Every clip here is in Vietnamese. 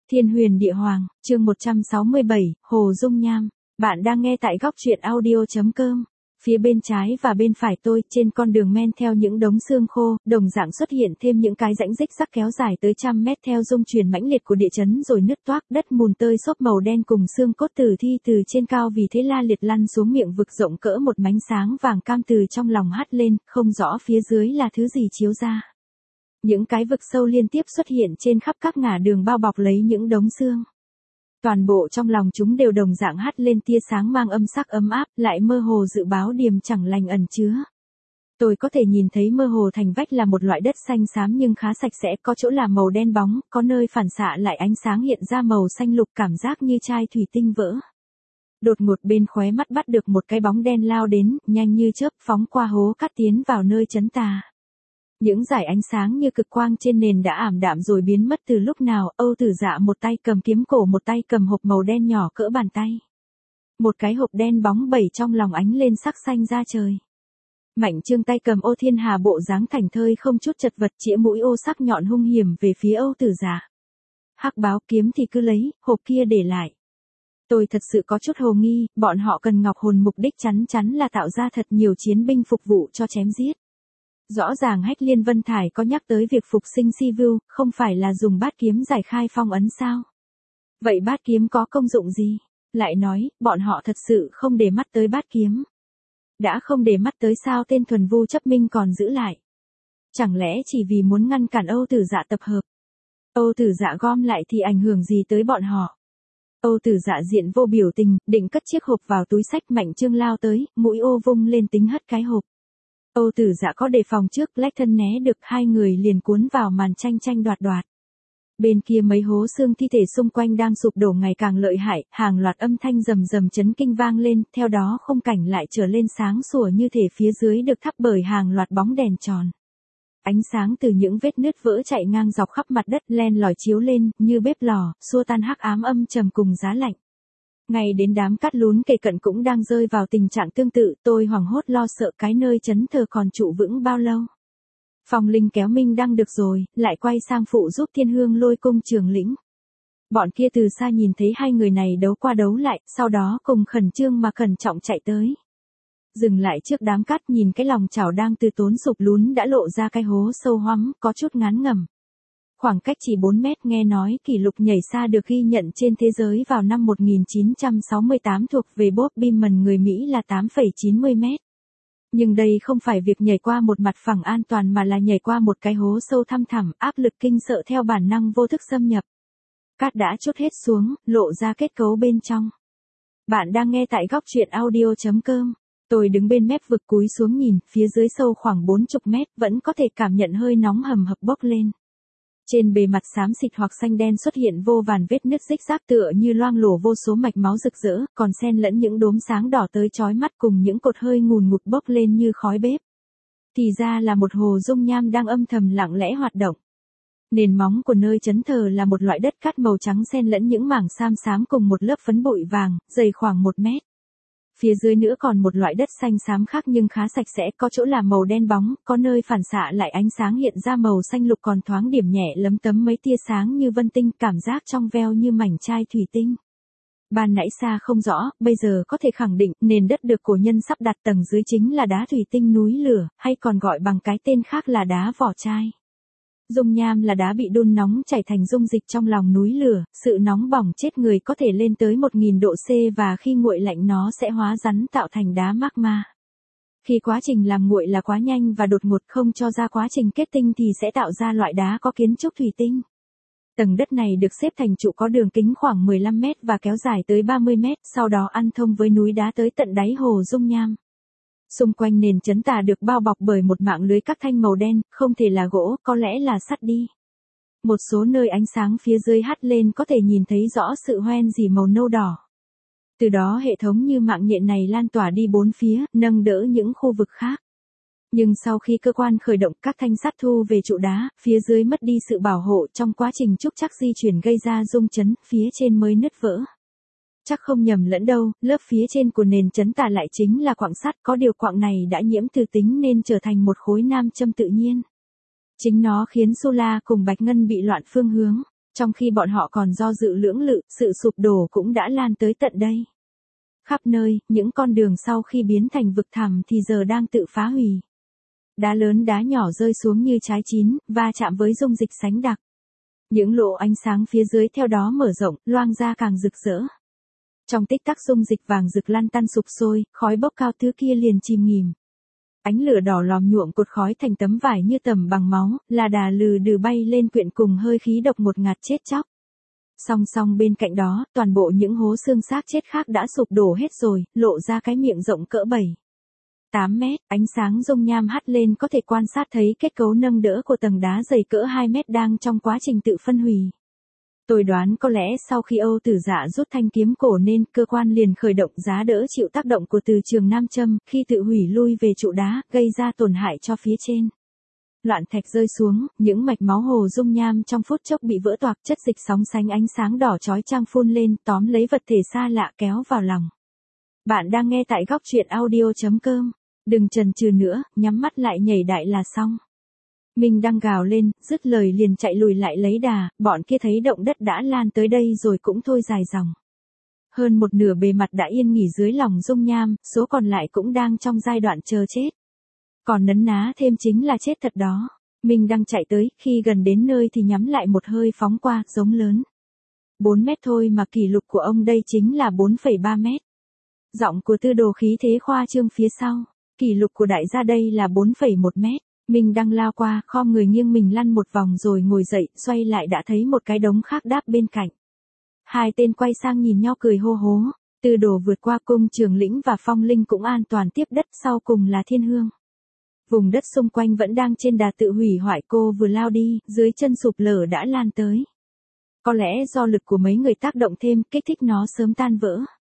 Thiên huyền địa hoàng, chương 167, Hồ Dung Nham. Bạn đang nghe tại góc truyện audio.com. Phía bên trái và bên phải tôi, trên con đường men theo những đống xương khô, đồng dạng xuất hiện thêm những cái rãnh rích rắc kéo dài tới trăm mét theo dung truyền mãnh liệt của địa chấn rồi nứt toác, đất mùn tơi xốp màu đen cùng xương cốt tử thi từ trên cao vì thế la liệt lăn xuống miệng vực rộng cỡ một mánh sáng vàng cam từ trong lòng hắt lên, không rõ phía dưới là thứ gì chiếu ra. Những cái vực sâu liên tiếp xuất hiện trên khắp các ngả đường bao bọc lấy những đống xương. Toàn bộ trong lòng chúng đều đồng dạng hắt lên tia sáng mang âm sắc ấm áp, lại mơ hồ dự báo điềm chẳng lành ẩn chứa. Tôi có thể nhìn thấy mơ hồ thành vách là một loại đất xanh xám nhưng khá sạch sẽ, có chỗ là màu đen bóng, có nơi phản xạ lại ánh sáng hiện ra màu xanh lục cảm giác như chai thủy tinh vỡ. Đột ngột bên khóe mắt bắt được một cái bóng đen lao đến, nhanh như chớp phóng qua hố cắt tiến vào nơi trấn tà. Những dải ánh sáng như cực quang trên nền đã ảm đạm rồi biến mất từ lúc nào. Âu Tử Dạ một tay cầm kiếm cổ một tay cầm hộp màu đen nhỏ cỡ bàn tay. Một cái hộp đen bóng bẩy trong lòng ánh lên sắc xanh ra trời. Mạnh Trương tay cầm ô thiên hà bộ dáng thảnh thơi không chút chật vật chĩa mũi ô sắc nhọn hung hiểm về phía Âu Tử Dạ. Hắc báo kiếm thì cứ lấy, hộp kia để lại. Tôi thật sự có chút hồ nghi, bọn họ cần ngọc hồn mục đích chắn chắn là tạo ra thật nhiều chiến binh phục vụ cho chém giết. Rõ ràng Hách Liên Vân Thải có nhắc tới việc phục sinh Sivu, không phải là dùng bát kiếm giải khai phong ấn sao? Vậy bát kiếm có công dụng gì? Lại nói, bọn họ thật sự không để mắt tới bát kiếm. Đã không để mắt tới sao tên thuần vu chấp minh còn giữ lại? Chẳng lẽ chỉ vì muốn ngăn cản Âu Tử Dạ tập hợp? Âu Tử Dạ gom lại thì ảnh hưởng gì tới bọn họ? Âu Tử Dạ diện vô biểu tình, định cất chiếc hộp vào túi xách. Mạnh Trương lao tới, mũi ô vung lên tính hất cái hộp. Âu Tử Dạ có đề phòng trước, lách thân né được, hai người liền cuốn vào màn tranh đoạt. Bên kia mấy hố xương thi thể xung quanh đang sụp đổ ngày càng lợi hại, hàng loạt âm thanh rầm rầm chấn kinh vang lên, theo đó khung cảnh lại trở lên sáng sủa như thể phía dưới được thắp bởi hàng loạt bóng đèn tròn. Ánh sáng từ những vết nứt vỡ chạy ngang dọc khắp mặt đất len lỏi chiếu lên, như bếp lò, xua tan hắc ám âm trầm cùng giá lạnh. Ngay đến đám cát lún kề cận cũng đang rơi vào tình trạng tương tự, tôi hoảng hốt lo sợ cái nơi trấn thờ còn trụ vững bao lâu. Phong Linh kéo Minh Đăng được rồi, lại quay sang phụ giúp Thiên Hương Lôi Cung trưởng lĩnh. Bọn kia từ xa nhìn thấy hai người này đấu qua đấu lại, sau đó cùng khẩn trương mà cẩn trọng chạy tới. Dừng lại trước đám cát nhìn cái lòng chảo đang từ tốn sụp lún đã lộ ra cái hố sâu hoắm, có chút ngán ngẩm. Khoảng cách chỉ 4 mét, nghe nói kỷ lục nhảy xa được ghi nhận trên thế giới vào năm 1968 thuộc về Bob Beamon người Mỹ là 8,90 mét. Nhưng đây không phải việc nhảy qua một mặt phẳng an toàn mà là nhảy qua một cái hố sâu thăm thẳm, áp lực kinh sợ theo bản năng vô thức xâm nhập. Cát đã trút hết xuống, lộ ra kết cấu bên trong. Bạn đang nghe tại góc truyện audio.com. Tôi đứng bên mép vực cúi xuống nhìn, phía dưới sâu khoảng 40 mét, vẫn có thể cảm nhận hơi nóng hầm hập bốc lên. Trên bề mặt xám xịt hoặc xanh đen xuất hiện vô vàn vết nứt rích rác tựa như loang lổ vô số mạch máu rực rỡ, còn xen lẫn những đốm sáng đỏ tới chói mắt cùng những cột hơi ngùn ngụt bốc lên như khói bếp. Thì ra là một hồ dung nham đang âm thầm lặng lẽ hoạt động. Nền móng của nơi trấn thờ là một loại đất cát màu trắng xen lẫn những mảng xám xám cùng một lớp phấn bụi vàng, dày khoảng 1 mét. Phía dưới nữa còn một loại đất xanh xám khác nhưng khá sạch sẽ, có chỗ là màu đen bóng, có nơi phản xạ lại ánh sáng hiện ra màu xanh lục còn thoáng điểm nhẹ lấm tấm mấy tia sáng như vân tinh, cảm giác trong veo như mảnh chai thủy tinh. Ban nãy xa không rõ, bây giờ có thể khẳng định nền đất được cổ nhân sắp đặt tầng dưới chính là đá thủy tinh núi lửa, hay còn gọi bằng cái tên khác là đá vỏ chai. Dung nham là đá bị đun nóng chảy thành dung dịch trong lòng núi lửa, sự nóng bỏng chết người có thể lên tới 1000 độ C và khi nguội lạnh nó sẽ hóa rắn tạo thành đá magma. Khi quá trình làm nguội là quá nhanh và đột ngột không cho ra quá trình kết tinh thì sẽ tạo ra loại đá có kiến trúc thủy tinh. Tầng đất này được xếp thành trụ có đường kính khoảng 15 mét và kéo dài tới 30 mét, sau đó ăn thông với núi đá tới tận đáy hồ dung nham. Xung quanh nền trấn tà được bao bọc bởi một mạng lưới các thanh màu đen, không thể là gỗ, có lẽ là sắt đi. Một số nơi ánh sáng phía dưới hắt lên có thể nhìn thấy rõ sự hoen dỉ màu nâu đỏ. Từ đó hệ thống như mạng nhện này lan tỏa đi bốn phía, nâng đỡ những khu vực khác. Nhưng sau khi cơ quan khởi động các thanh sắt thu về trụ đá, phía dưới mất đi sự bảo hộ trong quá trình trúc trắc di chuyển gây ra rung chấn, phía trên mới nứt vỡ. Chắc không nhầm lẫn đâu, lớp phía trên của nền trấn tà lại chính là quặng sắt, có điều quặng này đã nhiễm từ tính nên trở thành một khối nam châm tự nhiên. Chính nó khiến Sula cùng Bạch Ngân bị loạn phương hướng. Trong khi bọn họ còn do dự lưỡng lự, sự sụp đổ cũng đã lan tới tận đây. Khắp nơi, những con đường sau khi biến thành vực thẳm thì giờ đang tự phá hủy. Đá lớn đá nhỏ rơi xuống như trái chín, va chạm với dung dịch sánh đặc. Những lỗ ánh sáng phía dưới theo đó mở rộng, loang ra càng rực rỡ. Trong tích tắc dung dịch vàng rực lăn tăn sụp sôi, khói bốc cao thứ kia liền chìm nghỉm. Ánh lửa đỏ lòm nhuộm cột khói thành tấm vải như tẩm bằng máu, là đà lừ đừ bay lên quyện cùng hơi khí độc ngột ngạt chết chóc. Song song bên cạnh đó, toàn bộ những hố xương xác chết khác đã sụp đổ hết rồi, lộ ra cái miệng rộng cỡ 7-8 mét, ánh sáng dung nham hắt lên có thể quan sát thấy kết cấu nâng đỡ của tầng đá dày cỡ 2 mét đang trong quá trình tự phân hủy. Tôi đoán có lẽ sau khi Âu Tử Dạ rút thanh kiếm cổ nên cơ quan liền khởi động giá đỡ chịu tác động của từ trường nam châm khi tự hủy lui về trụ đá, gây ra tổn hại cho phía trên. Loạn thạch rơi xuống, những mạch máu hồ dung nham trong phút chốc bị vỡ toạc, chất dịch sóng sánh ánh sáng đỏ chói chang phun lên, tóm lấy vật thể xa lạ kéo vào lòng. Bạn đang nghe tại góc truyện audio.com. Đừng chần chừ nữa, nhắm mắt lại nhảy đại là xong. Mình đang gào lên, dứt lời liền chạy lùi lại lấy đà, bọn kia thấy động đất đã lan tới đây rồi cũng thôi dài dòng. Hơn một nửa bề mặt đã yên nghỉ dưới lòng dung nham, số còn lại cũng đang trong giai đoạn chờ chết. Còn nấn ná thêm chính là chết thật đó. Mình đang chạy tới, khi gần đến nơi thì nhắm lại một hơi phóng qua, giống lớn. 4 mét thôi mà kỷ lục của ông đây chính là 4,3 mét. Giọng của Tư Đồ khí thế khoa trương phía sau. Kỷ lục của đại gia đây là 4,1 mét. Mình đang lao qua, khom người nghiêng mình lăn một vòng rồi ngồi dậy, xoay lại đã thấy một cái đống khác đáp bên cạnh. Hai tên quay sang nhìn nhau cười hô hố. Tư Đồ vượt qua Cung Trường Lĩnh và Phong Linh cũng an toàn tiếp đất, sau cùng là Thiên Hương. Vùng đất xung quanh vẫn đang trên đà tự hủy hoại, cô vừa lao đi, dưới chân sụp lở đã lan tới. Có lẽ do lực của mấy người tác động thêm, kích thích nó sớm tan vỡ.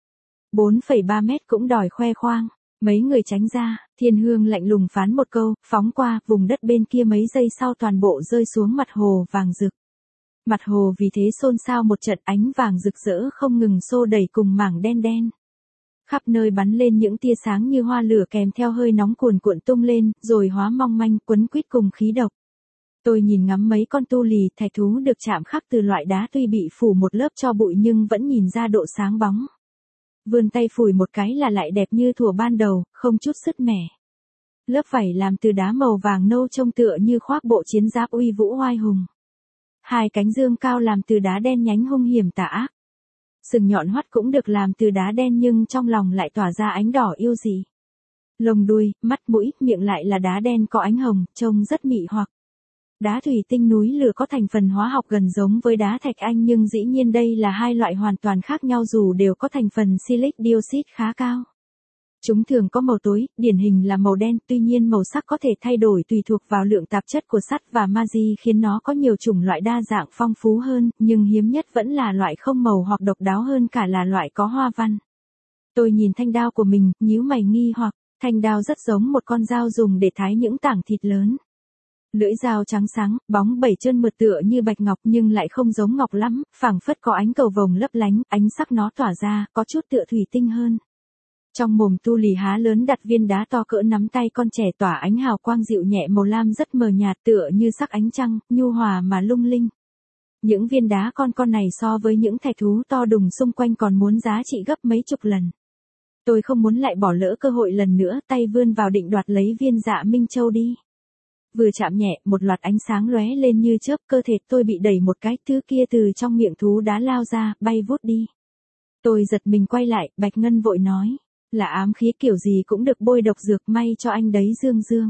4,3 mét cũng đòi khoe khoang. Mấy người tránh ra, Thiên Hương lạnh lùng phán một câu, phóng qua, vùng đất bên kia mấy giây sau toàn bộ rơi xuống mặt hồ vàng rực. Mặt hồ vì thế xôn xao một trận, ánh vàng rực rỡ không ngừng xô đẩy cùng mảng đen đen. Khắp nơi bắn lên những tia sáng như hoa lửa kèm theo hơi nóng cuồn cuộn tung lên, rồi hóa mong manh quấn quýt cùng khí độc. Tôi nhìn ngắm mấy con tu lì, thạch thú được chạm khắc từ loại đá tuy bị phủ một lớp tro bụi nhưng vẫn nhìn ra độ sáng bóng. Vươn tay phủi một cái là lại đẹp như thuở ban đầu, không chút sứt mẻ. Lớp vảy làm từ đá màu vàng nâu trông tựa như khoác bộ chiến giáp uy vũ oai hùng. Hai cánh dương cao làm từ đá đen nhánh hung hiểm tà ác. Sừng nhọn hoắt cũng được làm từ đá đen nhưng trong lòng lại tỏa ra ánh đỏ yêu dị. Lồng đuôi, mắt mũi, miệng lại là đá đen có ánh hồng, trông rất mị hoặc. Đá thủy tinh núi lửa có thành phần hóa học gần giống với đá thạch anh nhưng dĩ nhiên đây là hai loại hoàn toàn khác nhau dù đều có thành phần silic dioxide khá cao. Chúng thường có màu tối, điển hình là màu đen, tuy nhiên màu sắc có thể thay đổi tùy thuộc vào lượng tạp chất của sắt và magie khiến nó có nhiều chủng loại đa dạng phong phú hơn, nhưng hiếm nhất vẫn là loại không màu hoặc độc đáo hơn cả là loại có hoa văn. Tôi nhìn thanh đao của mình, nhíu mày nghi hoặc, thanh đao rất giống một con dao dùng để thái những tảng thịt lớn. Lưỡi dao trắng sáng, bóng bẩy trơn mượt tựa như bạch ngọc nhưng lại không giống ngọc lắm, phảng phất có ánh cầu vồng lấp lánh, ánh sắc nó tỏa ra, có chút tựa thủy tinh hơn. Trong mồm tu lì há lớn đặt viên đá to cỡ nắm tay con trẻ tỏa ánh hào quang dịu nhẹ màu lam rất mờ nhạt tựa như sắc ánh trăng, nhu hòa mà lung linh. Những viên đá con này so với những thạch thú to đùng xung quanh còn muốn giá trị gấp mấy chục lần. Tôi không muốn lại bỏ lỡ cơ hội lần nữa, tay vươn vào định đoạt lấy viên Dạ Minh Châu đi. Vừa chạm nhẹ, một loạt ánh sáng lóe lên như chớp, cơ thể tôi bị đẩy một cái, thứ kia từ trong miệng thú đá lao ra, bay vút đi. Tôi giật mình quay lại, Bạch Ngân vội nói, là ám khí kiểu gì cũng được bôi độc dược, may cho anh đấy Dương Dương.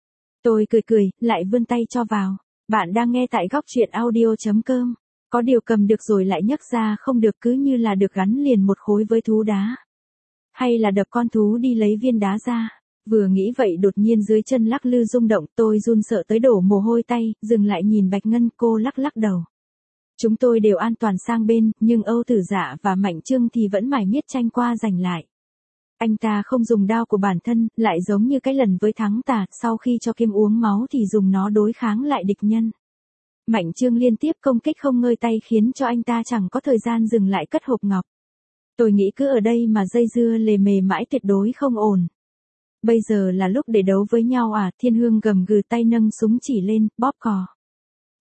Tôi cười, lại vươn tay cho vào. Bạn đang nghe tại góc truyện audio.com. Có điều cầm được rồi lại nhấc ra không được, cứ như là được gắn liền một khối với thú đá. Hay là đập con thú đi lấy viên đá ra. Vừa nghĩ vậy đột nhiên dưới chân lắc lư rung động, tôi run sợ tới đổ mồ hôi tay, dừng lại nhìn Bạch Ngân, cô lắc đầu. Chúng tôi đều an toàn sang bên, nhưng Âu Tử Dạ và Mạnh Trương thì vẫn mải miết tranh qua giành lại. Anh ta không dùng đao của bản thân, lại giống như cái lần với Thắng Tà, sau khi cho Kim uống máu thì dùng nó đối kháng lại địch nhân. Mạnh Trương liên tiếp công kích không ngơi tay khiến cho anh ta chẳng có thời gian dừng lại cất hộp ngọc. Tôi nghĩ cứ ở đây mà dây dưa lề mề mãi tuyệt đối không ổn. Bây giờ là lúc để đấu với nhau à, Thiên Hương gầm gừ tay nâng súng chỉ lên, bóp cò.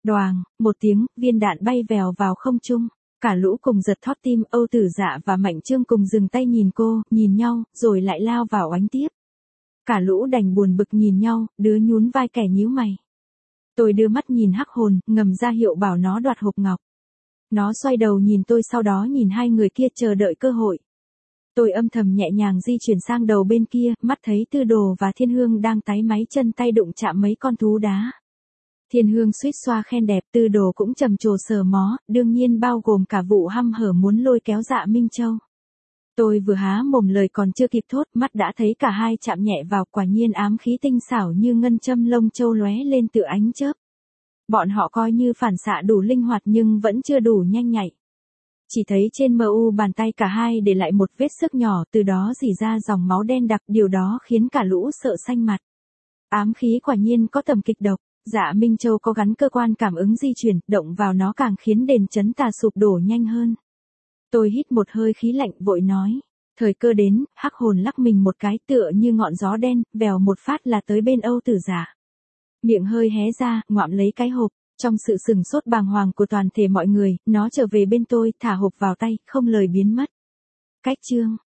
Đoàng, một tiếng, viên đạn bay vèo vào không trung. Cả lũ cùng giật thót tim, Âu Tử Dạ và Mạnh Trương cùng dừng tay nhìn cô, nhìn nhau, rồi lại lao vào oánh tiếp. Cả lũ đành buồn bực nhìn nhau, đứa nhún vai kẻ nhíu mày. Tôi đưa mắt nhìn Hắc Hồn, ngầm ra hiệu bảo nó đoạt hộp ngọc. Nó xoay đầu nhìn tôi, sau đó nhìn hai người kia chờ đợi cơ hội. Tôi âm thầm nhẹ nhàng di chuyển sang đầu bên kia, mắt thấy Tư Đồ và Thiên Hương đang táy máy chân tay đụng chạm mấy con thú đá. Thiên Hương suýt xoa khen đẹp, Tư Đồ cũng trầm trồ sờ mó, đương nhiên bao gồm cả vụ hăm hở muốn lôi kéo Dạ Minh Châu. Tôi vừa há mồm lời còn chưa kịp thốt, mắt đã thấy cả hai chạm nhẹ vào, quả nhiên ám khí tinh xảo như ngân châm lông châu lóe lên tựa ánh chớp. Bọn họ coi như phản xạ đủ linh hoạt nhưng vẫn chưa đủ nhanh nhạy. Chỉ thấy trên mu bàn tay cả hai để lại một vết xước nhỏ, từ đó rỉ ra dòng máu đen đặc, điều đó khiến cả lũ sợ xanh mặt. Ám khí quả nhiên có tầm kịch độc. Dạ Minh Châu có gắn cơ quan cảm ứng di chuyển, động vào nó càng khiến đền chấn tà sụp đổ nhanh hơn. Tôi hít một hơi khí lạnh vội nói. Thời cơ đến, Hắc Hồn lắc mình một cái tựa như ngọn gió đen, vèo một phát là tới bên Âu Tử Dạ. Miệng hơi hé ra, ngoạm lấy cái hộp. Trong sự sừng sốt bàng hoàng của toàn thể mọi người, nó trở về bên tôi, thả hộp vào tay, không lời biến mất. Cách chương